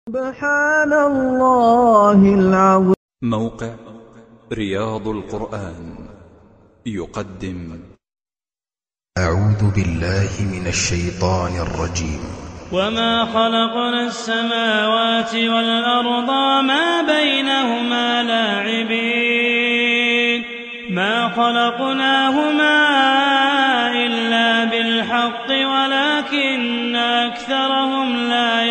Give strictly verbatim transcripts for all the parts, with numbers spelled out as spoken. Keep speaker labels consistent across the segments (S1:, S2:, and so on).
S1: سبحان الله العظيم.
S2: موقع رياض القرآن يقدم
S3: أعوذ بالله من الشيطان الرجيم.
S4: وما خلقنا السماوات والأرض ما بينهما لاعبين ما خلقناهما إلا بالحق ولكن أكثرهم لا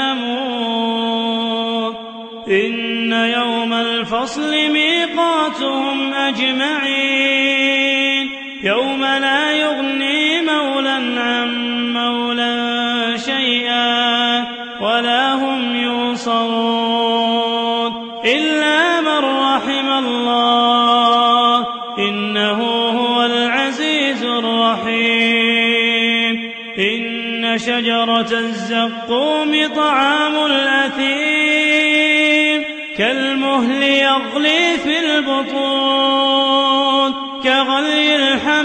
S4: يعلمون. إن يوم الفصل ميقاتهم أجمعين يوم لا يغني مولى عن مولى شيئا ولا هم ينصرون إلا من رحم الله إنه هو العزيز الرحيم. إن شجرة الزقوم طعام الأثيم كالمهل يغلي في البطون كغلي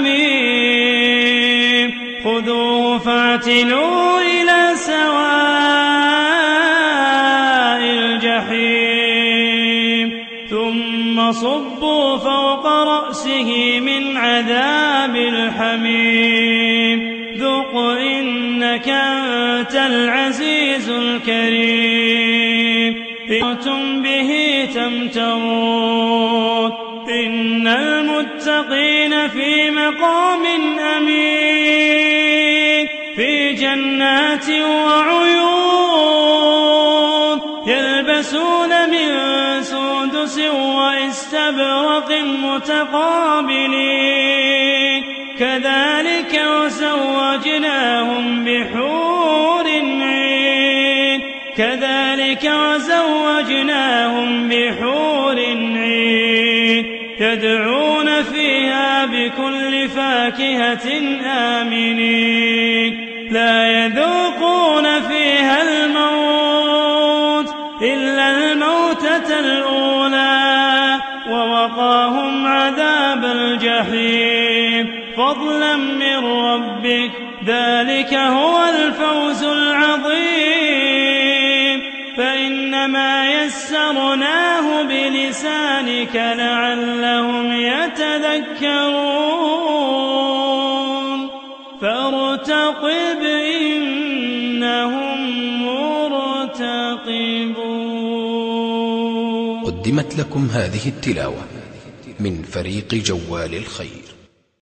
S4: الحميم خذوه فاعتلوه إلى سواء الجحيم ثم صبوا فوق رأسه من عذاب الحميم ذق إنك أنت العزيز الكريم. أنتم به تمترون إن المتقين في مقام أمين في جنات وعيون يلبسون من سندس واستبرق متقابلين كذلك وزوجناهم بحور عين كذلك وزوجناهم بحور عين يدعون فيها بكل فاكهة آمنين لا يذوقون فيها الموت إلا الموتة الأولى ووقاهم عذاب الجحيم فضلا من ربك ذلك هو الفوز العظيم. فإنما يسرناه بلسانك لعلهم يتذكرون فارتقب إنهم مرتقبون.
S3: قدمت لكم هذه التلاوة من فريق جوال الخير.